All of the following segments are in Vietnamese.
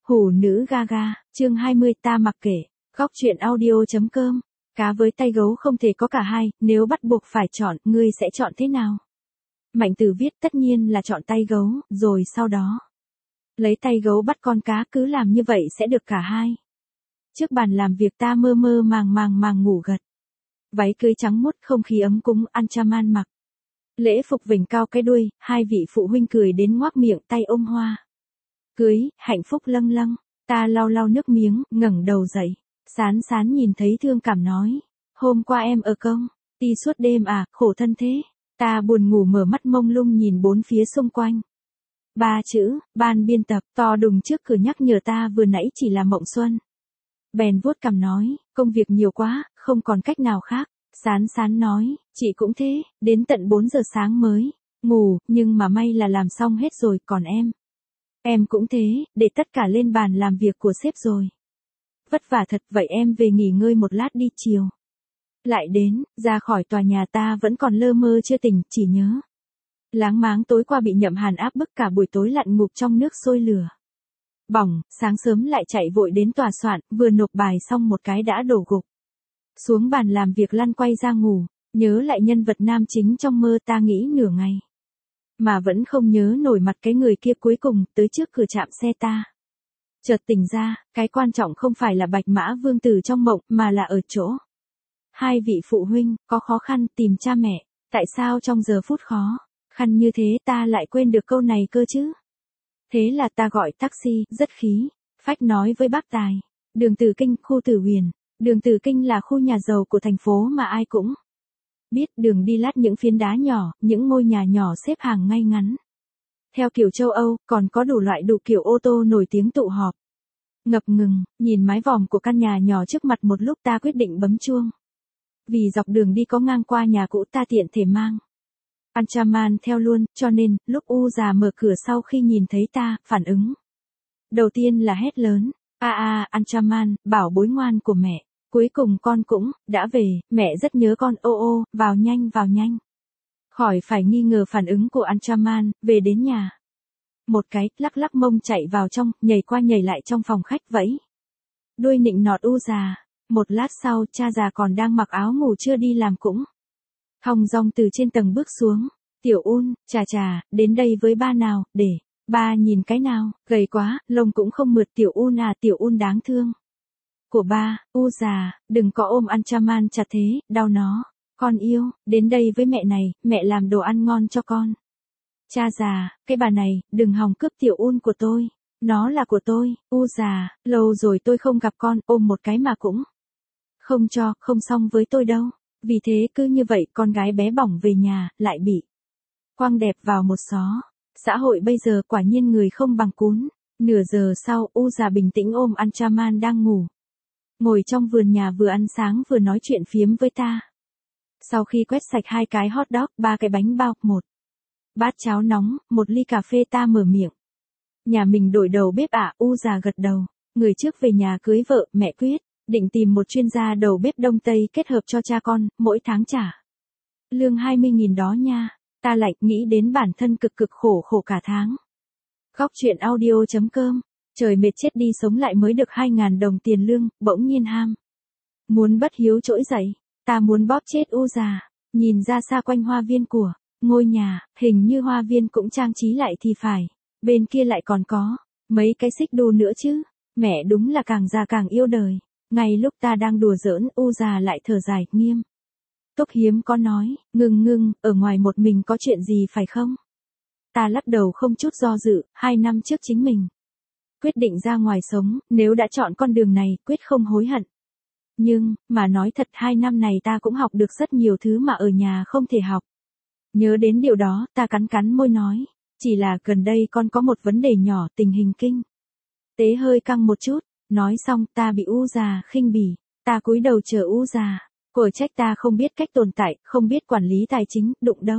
Hủ nữ Gaga, chương 20 ta mặc kệ, góc truyện audio.com, cá với tay gấu không thể có cả hai, nếu bắt buộc phải chọn, ngươi sẽ chọn thế nào? Mạnh Tử viết tất nhiên là chọn tay gấu, rồi sau đó lấy tay gấu bắt con cá, cứ làm như vậy sẽ được cả hai. Trước bàn làm việc ta mơ mơ màng ngủ gật. Váy cưới trắng muốt, không khí ấm cúng, Anchaman mặc. Lễ phục vểnh cao cái đuôi, hai vị phụ huynh cười đến ngoác miệng, tay ôm hoa. Cưới, hạnh phúc lâng lâng, ta lau lau nước miếng, ngẩng đầu dậy. Sán sán nhìn thấy thương cảm nói, hôm qua em ở công, đi suốt đêm à, khổ thân thế. Ta buồn ngủ mở mắt mông lung nhìn bốn phía xung quanh. Ba chữ, ban biên tập, to đùng trước cửa nhắc nhở ta vừa nãy chỉ là mộng xuân. Bèn vuốt cằm nói, công việc nhiều quá, không còn cách nào khác. Sán sán nói, chị cũng thế, đến tận 4 giờ sáng mới ngủ, nhưng mà may là làm xong hết rồi, còn em. Em cũng thế, để tất cả lên bàn làm việc của sếp rồi. Vất vả thật, vậy em về nghỉ ngơi một lát đi, chiều lại đến. Ra khỏi tòa nhà ta vẫn còn lơ mơ chưa tỉnh, chỉ nhớ láng máng tối qua bị Nhậm Hàn áp bức cả buổi tối lặn ngụp trong nước sôi lửa bỏng, sáng sớm lại chạy vội đến tòa soạn, vừa nộp bài xong một cái đã đổ gục xuống bàn làm việc, lăn quay ra ngủ. Nhớ lại nhân vật nam chính trong mơ, ta nghĩ nửa ngày mà vẫn không nhớ nổi mặt cái người kia. Cuối cùng tới trước cửa trạm xe ta chợt tỉnh ra, cái quan trọng không phải là Bạch Mã Vương Tử trong mộng, mà là ở chỗ hai vị phụ huynh có khó khăn tìm cha mẹ. Tại sao trong giờ phút khó khăn như thế ta lại quên được câu này cơ chứ? Thế là ta gọi taxi, rất khí phách nói với bác tài, đường Tử Kinh, khu Tử Huyền. Đường Tử Kinh là khu nhà giàu của thành phố mà ai cũng biết, đường đi lát những phiến đá nhỏ, những ngôi nhà nhỏ xếp hàng ngay ngắn theo kiểu châu Âu, còn có đủ loại đủ kiểu ô tô nổi tiếng tụ họp. Ngập ngừng, nhìn mái vòm của căn nhà nhỏ trước mặt một lúc, ta quyết định bấm chuông. Vì dọc đường đi có ngang qua nhà cũ, ta tiện thể mang Anchaman theo luôn, cho nên, lúc U già mở cửa sau khi nhìn thấy ta, phản ứng đầu tiên là hét lớn, Anchaman, bảo bối ngoan của mẹ, cuối cùng con cũng đã về, mẹ rất nhớ con, ô, vào nhanh. Khỏi phải nghi ngờ phản ứng của Anchaman, về đến nhà. Một cái, lắc mông chạy vào trong, nhảy qua nhảy lại trong phòng khách vẫy đuôi nịnh nọt U già. Một lát sau, cha già còn đang mặc áo ngủ chưa đi làm cũng thong dong từ trên tầng bước xuống. Tiểu Un, chà, đến đây với ba nào, để ba nhìn cái nào, gầy quá, lông cũng không mượt. Tiểu Un à, Tiểu Un đáng thương của ba. U già, đừng có ôm Anchaman chặt thế, đau nó. Con yêu, đến đây với mẹ này, mẹ làm đồ ăn ngon cho con. Cha già, cái bà này, đừng hòng cướp Tiểu Un của tôi. Nó là của tôi. U già, lâu rồi tôi không gặp con, ôm một cái mà cũng không cho, không xong với tôi đâu. Vì thế cứ như vậy, con gái bé bỏng về nhà, lại bị quăng đẹp vào một xó. Xã hội bây giờ quả nhiên người không bằng cún. Nửa giờ sau, U già bình tĩnh ôm Anchaman đang ngủ, ngồi trong vườn nhà, vừa ăn sáng vừa nói chuyện phiếm với ta. Sau khi quét sạch 2 cái hot dog, 3 cái bánh bao, 1 bát cháo nóng, 1 ly cà phê, ta mở miệng. Nhà mình đổi đầu bếp à? U già gật đầu. Người trước về nhà cưới vợ, mẹ quyết định tìm một chuyên gia đầu bếp Đông Tây kết hợp cho cha con, mỗi tháng trả lương 20.000 đó nha. Ta lại nghĩ đến bản thân cực khổ cả tháng. Góc truyện audio.com, trời mệt chết đi sống lại mới được 2.000 đồng tiền lương, bỗng nhiên ham muốn bất hiếu trỗi dậy. Ta muốn bóp chết U già. Nhìn ra xa quanh hoa viên của ngôi nhà, hình như hoa viên cũng trang trí lại thì phải. Bên kia lại còn có mấy cái xích đu nữa chứ. Mẹ đúng là càng già càng yêu đời. Ngay lúc ta đang đùa giỡn, U già lại thở dài, nghiêm túc hiếm có nói, ngưng, ở ngoài một mình có chuyện gì phải không? Ta lắc đầu không chút do dự. 2 năm trước chính mình quyết định ra ngoài sống, nếu đã chọn con đường này, quyết không hối hận. Nhưng, mà nói thật, 2 năm này ta cũng học được rất nhiều thứ mà ở nhà không thể học. Nhớ đến điều đó, ta cắn môi nói, chỉ là gần đây con có một vấn đề nhỏ, tình hình kinh tế hơi căng một chút. Nói xong, ta bị U già khinh bỉ. Ta cúi đầu chờ U già của trách ta không biết cách tồn tại, không biết quản lý tài chính, đụng đâu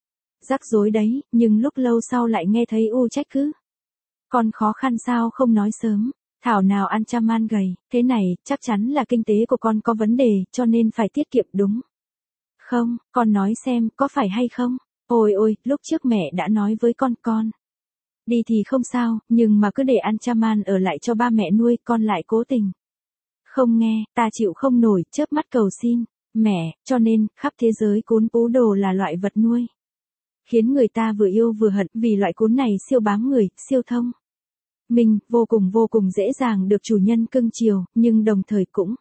rắc rối đấy. Nhưng lúc lâu sau lại nghe thấy U trách cứ, con khó khăn sao không nói sớm. Thảo nào Anchaman gầy thế này, chắc chắn là kinh tế của con có vấn đề, cho nên phải tiết kiệm đúng không? Con nói xem, có phải hay không? Ôi, lúc trước mẹ đã nói với con Đi thì không sao, nhưng mà cứ để Anchaman ở lại cho ba mẹ nuôi, con lại cố tình. Không nghe, ta chịu không nổi, chớp mắt cầu xin. Mẹ, cho nên, khắp thế giới cún pú đồ là loại vật nuôi. Khiến người ta vừa yêu vừa hận, vì loại cún này siêu bám người, siêu thông. Mình, vô cùng dễ dàng được chủ nhân cưng chiều, nhưng đồng thời cũng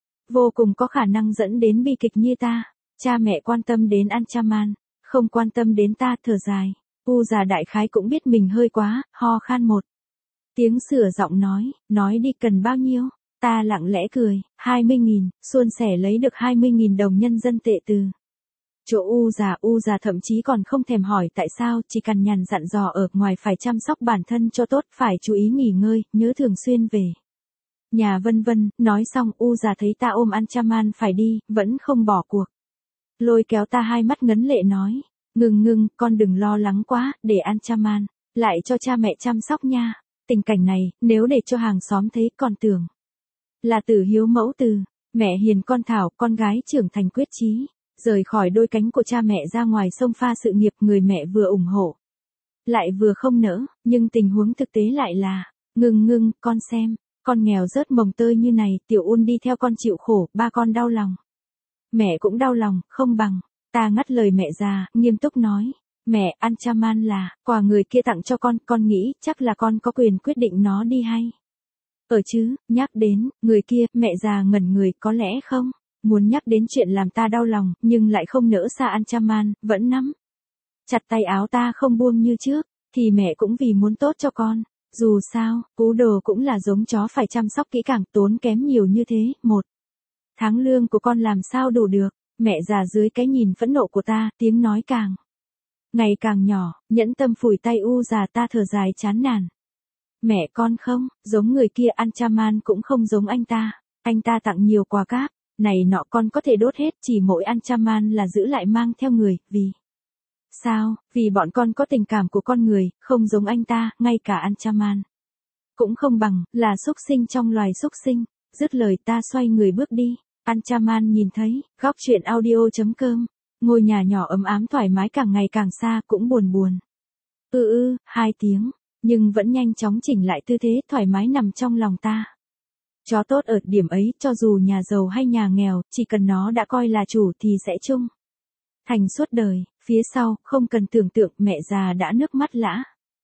vô cùng có khả năng dẫn đến bi kịch như ta. Cha mẹ quan tâm đến Anchaman, không quan tâm đến ta, thở dài. U già đại khái cũng biết mình hơi quá, ho khan một tiếng sửa giọng nói đi cần bao nhiêu. Ta lặng lẽ cười, 20.000, suôn sẻ lấy được 20.000 đồng nhân dân tệ từ chỗ U già thậm chí còn không thèm hỏi tại sao, chỉ cằn nhằn dặn dò ở ngoài phải chăm sóc bản thân cho tốt, phải chú ý nghỉ ngơi, nhớ thường xuyên về nhà vân vân. Nói xong U già thấy ta ôm Anchaman phải đi, vẫn không bỏ cuộc. Lôi kéo ta hai mắt ngấn lệ nói, ngừng, con đừng lo lắng quá, để Anchaman lại cho cha mẹ chăm sóc nha. Tình cảnh này, nếu để cho hàng xóm thấy còn tưởng là tử hiếu mẫu từ. Mẹ hiền con thảo, con gái trưởng thành quyết chí, rời khỏi đôi cánh của cha mẹ ra ngoài xông pha sự nghiệp. Người mẹ vừa ủng hộ, lại vừa không nỡ, nhưng tình huống thực tế lại là, ngừng, con xem, con nghèo rớt mồng tơi như này, tiểu Un đi theo con chịu khổ, ba con đau lòng. Mẹ cũng đau lòng, không bằng. Ta ngắt lời mẹ già, nghiêm túc nói, mẹ, Anchaman là quà người kia tặng cho con nghĩ chắc là con có quyền quyết định nó đi hay chứ. Nhắc đến người kia, mẹ già ngẩn người, có lẽ không muốn nhắc đến chuyện làm ta đau lòng, nhưng lại không nỡ xa Anchaman, vẫn nắm chặt tay áo ta không buông như trước. Thì mẹ cũng vì muốn tốt cho con. Dù sao, cú đồ cũng là giống chó phải chăm sóc kỹ càng, tốn kém nhiều như thế, một tháng lương của con làm sao đủ được. Mẹ già dưới cái nhìn phẫn nộ của ta, tiếng nói càng ngày càng nhỏ, nhẫn tâm phủi tay U già. Ta thở dài chán nản. Mẹ con không giống người kia, Anchaman cũng không giống anh ta. Anh ta tặng nhiều quà cáp này nọ con có thể đốt hết, chỉ mỗi Anchaman là giữ lại mang theo người. Vì sao? Vì bọn con có tình cảm của con người, không giống anh ta. Ngay cả Anchaman cũng không bằng, là xúc sinh trong loài xúc sinh. Dứt lời ta xoay người bước đi. Anchaman nhìn thấy, góc chuyện audio.com, ngôi nhà nhỏ ấm ám thoải mái càng ngày càng xa, cũng buồn. 2 tiếng, nhưng vẫn nhanh chóng chỉnh lại tư thế, thoải mái nằm trong lòng ta. Chó tốt ở điểm ấy, cho dù nhà giàu hay nhà nghèo, chỉ cần nó đã coi là chủ thì sẽ chung thành suốt đời. Phía sau, không cần tưởng tượng, mẹ già đã nước mắt lã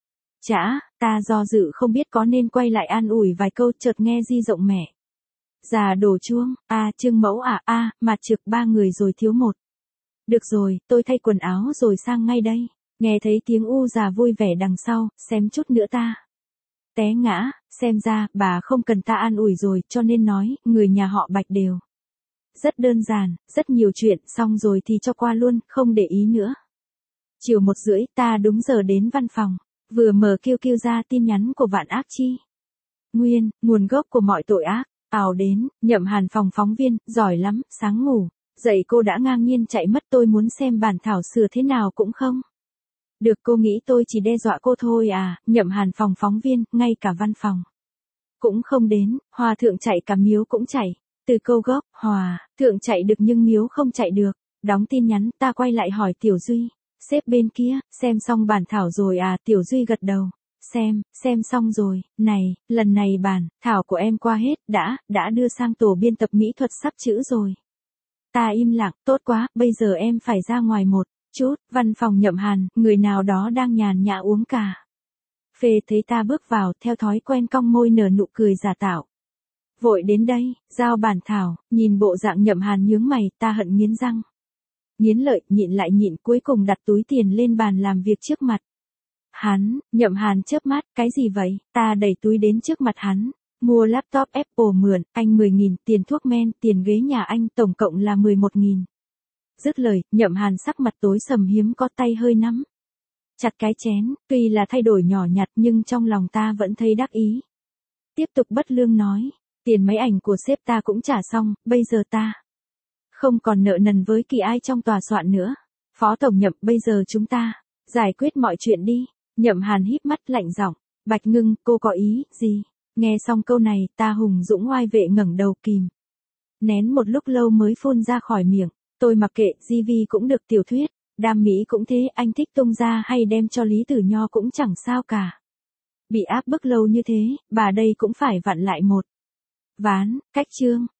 chã. Ta do dự không biết có nên quay lại an ủi vài câu, chợt nghe di giọng mẹ già đổ chuông. Trương mẫu mặt trực 3 người rồi thiếu một. Được rồi, tôi thay quần áo rồi sang ngay đây. Nghe thấy tiếng U già vui vẻ đằng sau, xém chút nữa ta té ngã. Xem ra, bà không cần ta an ủi rồi, cho nên nói, người nhà họ Bạch đều rất đơn giản, rất nhiều chuyện, xong rồi thì cho qua luôn, không để ý nữa. Chiều 1:30, ta đúng giờ đến văn phòng, vừa mở QQ ra tin nhắn của Vạn Ác Chi. Nguyên, nguồn gốc của mọi tội ác, ào đến, Nhậm Hàn phòng phóng viên, giỏi lắm, sáng ngủ dậy cô đã ngang nhiên chạy mất. Tôi muốn xem bản thảo sửa thế nào cũng không được, cô nghĩ tôi chỉ đe dọa cô thôi à. Nhậm Hàn phòng phóng viên, ngay cả văn phòng cũng không đến. Hòa thượng chạy cả miếu cũng chạy. Từ câu gốc, hòa thượng chạy được nhưng miếu không chạy được. Đóng tin nhắn, ta quay lại hỏi Tiểu Duy, sếp bên kia, xem xong bản thảo rồi à. Tiểu Duy gật đầu, xem xong rồi. Này, lần này bản thảo của em qua hết, đã đưa sang tổ biên tập mỹ thuật sắp chữ rồi. Ta im lặng, tốt quá, bây giờ em phải ra ngoài một chút. Văn phòng Nhậm Hàn, người nào đó đang nhàn nhã uống cà phê, thấy ta bước vào, theo thói quen cong môi nở nụ cười giả tạo. Vội đến đây, giao bản thảo. Nhìn bộ dạng Nhậm Hàn nhướng mày, ta hận nghiến răng nghiến lợi, nhịn lại nhịn, cuối cùng đặt túi tiền lên bàn làm việc trước mặt hắn. Nhậm Hàn chớp mắt, cái gì vậy? Ta đẩy túi đến trước mặt hắn. Mua laptop Apple mượn, anh 10.000, tiền thuốc men, tiền ghế nhà anh, tổng cộng là 11.000. Dứt lời, Nhậm Hàn sắc mặt tối sầm, hiếm có tay hơi nắm chặt cái chén. Tuy là thay đổi nhỏ nhặt nhưng trong lòng ta vẫn thấy đắc ý. Tiếp tục bất lương nói, tiền máy ảnh của sếp ta cũng trả xong, bây giờ ta không còn nợ nần với kỳ ai trong tòa soạn nữa. Phó tổng Nhậm, bây giờ chúng ta giải quyết mọi chuyện đi. Nhậm Hàn híp mắt lạnh giọng, Bạch Ngưng, cô có ý gì? Nghe xong câu này, ta hùng dũng oai vệ ngẩng đầu kìm nén một lúc lâu mới phun ra khỏi miệng. Tôi mặc kệ, GV cũng được, tiểu thuyết đam mỹ cũng thế, anh thích tung ra hay đem cho Lý Tử Nho cũng chẳng sao cả. Bị áp bức lâu như thế, bà đây cũng phải vặn lại một ván, cách chương.